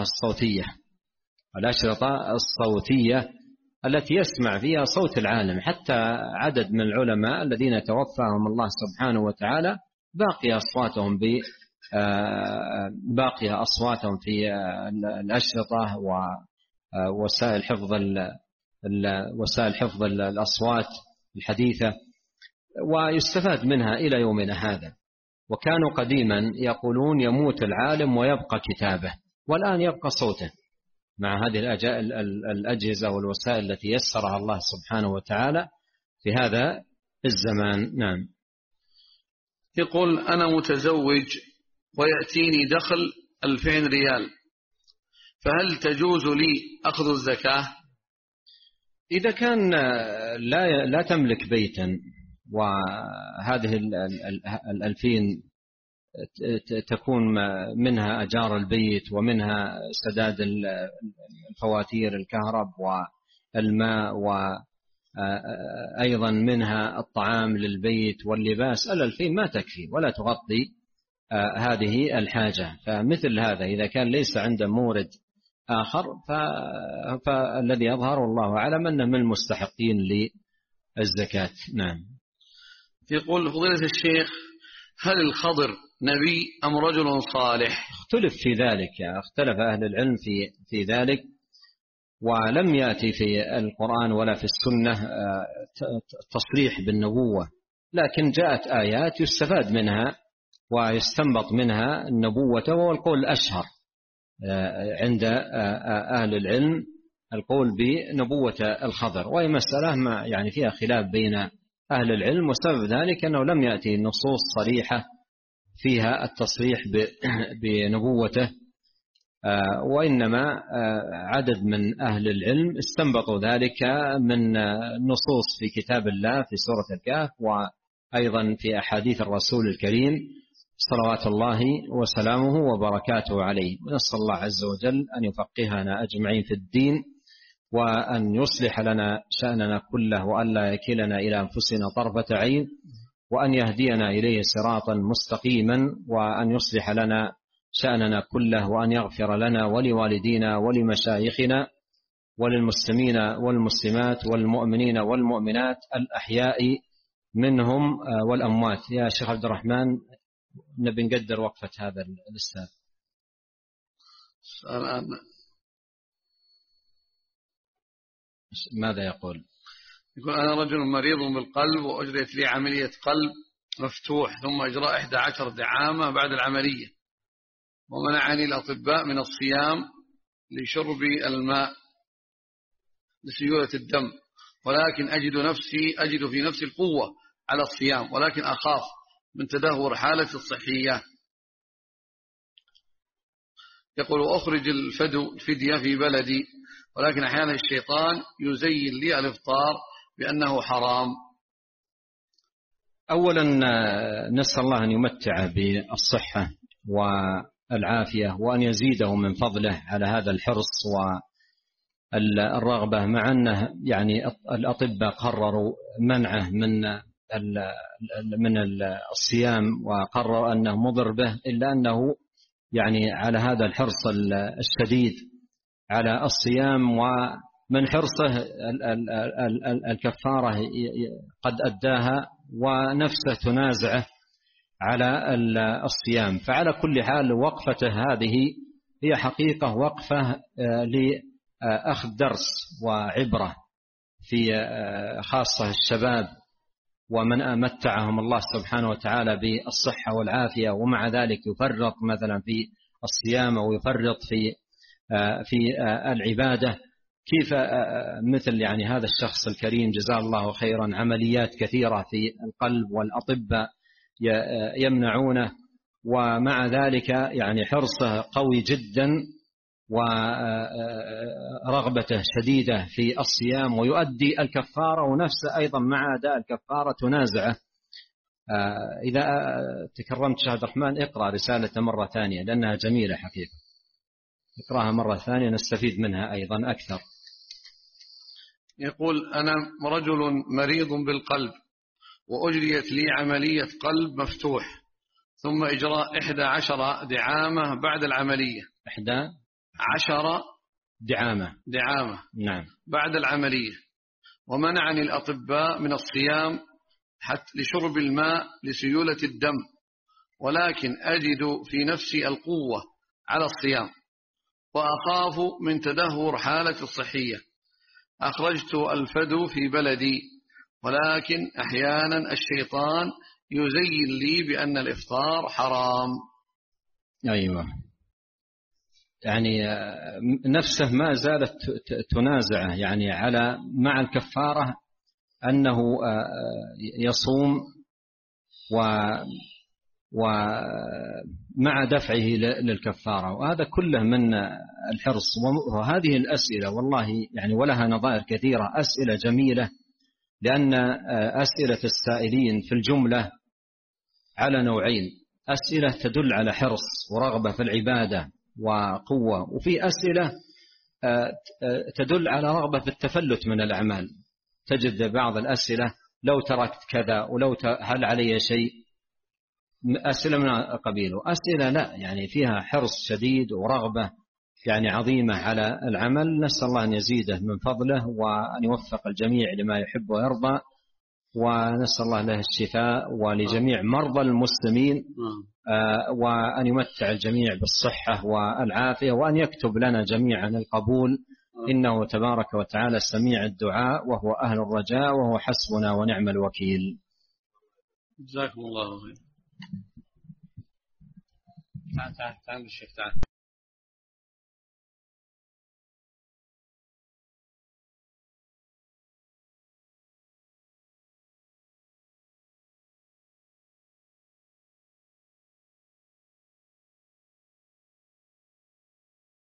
الصوتية التي يسمع فيها صوت العالم. حتى عدد من العلماء الذين توفاهم الله سبحانه وتعالى باقي أصواتهم في الأشرطة ووسائل حفظ الأصوات الحديثة، ويستفاد منها إلى يومنا هذا. وكانوا قديما يقولون يموت العالم ويبقى كتابه، والآن يبقى صوته مع هذه الأجهزة والوسائل التي يسرها الله سبحانه وتعالى في هذا الزمان. نعم. يقول أنا متزوج ويأتيني دخل 2000 ريال، فهل تجوز لي أخذ الزكاة؟ إذا كان لا تملك بيتا وهذه 2000 تكون منها أجار البيت ومنها سداد الفواتير الكهرب والماء وأيضا منها الطعام للبيت واللباس، 2000 ما تكفي ولا تغطي هذه الحاجة. فمثل هذا إذا كان ليس عنده مورد آخر فالذي يظهر الله أعلم أنه من المستحقين للزكاة. نعم. يقول فضيلة الشيخ هل الخضر نبي أم رجل صالح؟ اختلف في ذلك، اختلف أهل العلم في ذلك، ولم يأتي في القرآن ولا في السنة تصريح بالنبوة، لكن جاءت آيات يستفاد منها ويستنبط منها النبوة، وهو القول الأشهر عند أهل العلم القول بنبوة الخضر، وهي مسألة ما يعني فيها خلاف بين أهل العلم، وسبب ذلك أنه لم يأتي نصوص صريحة فيها التصريح بنبوته، وإنما عدد من أهل العلم استنبطوا ذلك من نصوص في كتاب الله في سورة الكهف، وأيضا في أحاديث الرسول الكريم صلوات الله وسلامه وبركاته عليه. ونسأل الله عز وجل أن يفقهنا أجمعين في الدين، وأن يصلح لنا شأننا كله، وأن لا يكلنا إلى أنفسنا طرفة عين، وأن يهدينا إليه صراطا مستقيما، وأن يصلح لنا شأننا كله، وأن يغفر لنا ولوالدينا ولمشايخنا وللمسلمين والمسلمات والمؤمنين والمؤمنات الأحياء منهم والأموات. يا شيخ عبد الرحمن نبي نقدر وقفة هذا الأستاذ. ماذا يقول؟ يقول أنا رجل مريض بالقلب وأجريت لي عملية قلب مفتوح، ثم إجراء 11 دعامة بعد العملية، ومنعني الأطباء من الصيام لشرب الماء لسيولة الدم، ولكن أجد في نفسي القوة على الصيام، ولكن أخاف من تدهور حالة الصحية. يقول أخرج الفدية في بلدي، ولكن أحيانا الشيطان يزين لي الإفطار بأنه حرام. أولا نسأل الله أن يمتع بالصحة والعافية، وأن يزيده من فضله على هذا الحرص والرغبة، مع أنه يعني الأطباء قرروا منعه من الصيام وقرروا أنه مضر به، إلا أنه يعني على هذا الحرص الشديد على الصيام، ومن حرصه الكفارة قد أداها ونفسه تنازعه على الصيام. فعلى كل حال وقفته هذه هي حقيقة وقفة لأخذ درس وعبرة في خاصة الشباب ومن متعهم الله سبحانه وتعالى بالصحة والعافية، ومع ذلك يفرط مثلا في الصيام أو يفرط في العبادة. كيف مثل يعني هذا الشخص الكريم جزاه الله خيرا عمليات كثيرة في القلب والأطباء يمنعونه، ومع ذلك يعني حرصه قوي جدا ورغبته شديدة في الصيام، ويؤدي الكفارة ونفسه أيضا مع أداء الكفارة تنازعه. إذا تكرمت شيخ عبد الرحمن اقرأ رسالة مرة ثانية لأنها جميلة حقيقة، اقرأها مرة ثانية نستفيد منها أيضا أكثر. يقول: أنا رجل مريض بالقلب، وأجريت لي عملية قلب مفتوح، ثم إجراء 11 دعامة بعد العملية. 11 دعامة نعم بعد العملية، ومنعني الأطباء من الصيام حتى لشرب الماء لسيولة الدم، ولكن أجد في نفسي القوة على الصيام، وأخاف من تدهور حالة الصحية. أخرجت الفدو في بلدي، ولكن أحيانا الشيطان يزين لي بأن الإفطار حرام. أيوة، يعني نفسه ما زالت تنازعه يعني على مع الكفارة أنه يصوم ومع دفعه للكفارة، وهذا كله من الحرص. وهذه الأسئلة والله يعني ولها نظائر كثيرة، أسئلة جميلة، لأن أسئلة السائلين في الجملة على نوعين: أسئلة تدل على حرص ورغبة في العبادة وقوة، وفي أسئلة تدل على رغبة في التفلت من الأعمال. تجد بعض الأسئلة لو تركت كذا، ولو هل علي شيء، أسئلة من قبيله. أسئلة لا يعني فيها حرص شديد ورغبة يعني عظيمة على العمل. نسأل الله أن يزيده من فضله وأن يوفق الجميع لما يحب ويرضى، ونسأل الله له الشفاء ولجميع مرضى المسلمين، وأن يمتع الجميع بالصحة والعافية، وأن يكتب لنا جميعا القبول، إنه تبارك وتعالى سميع الدعاء وهو أهل الرجاء وهو حسبنا ونعم الوكيل. جزاكم الله خير. تعال الشيخ تعال.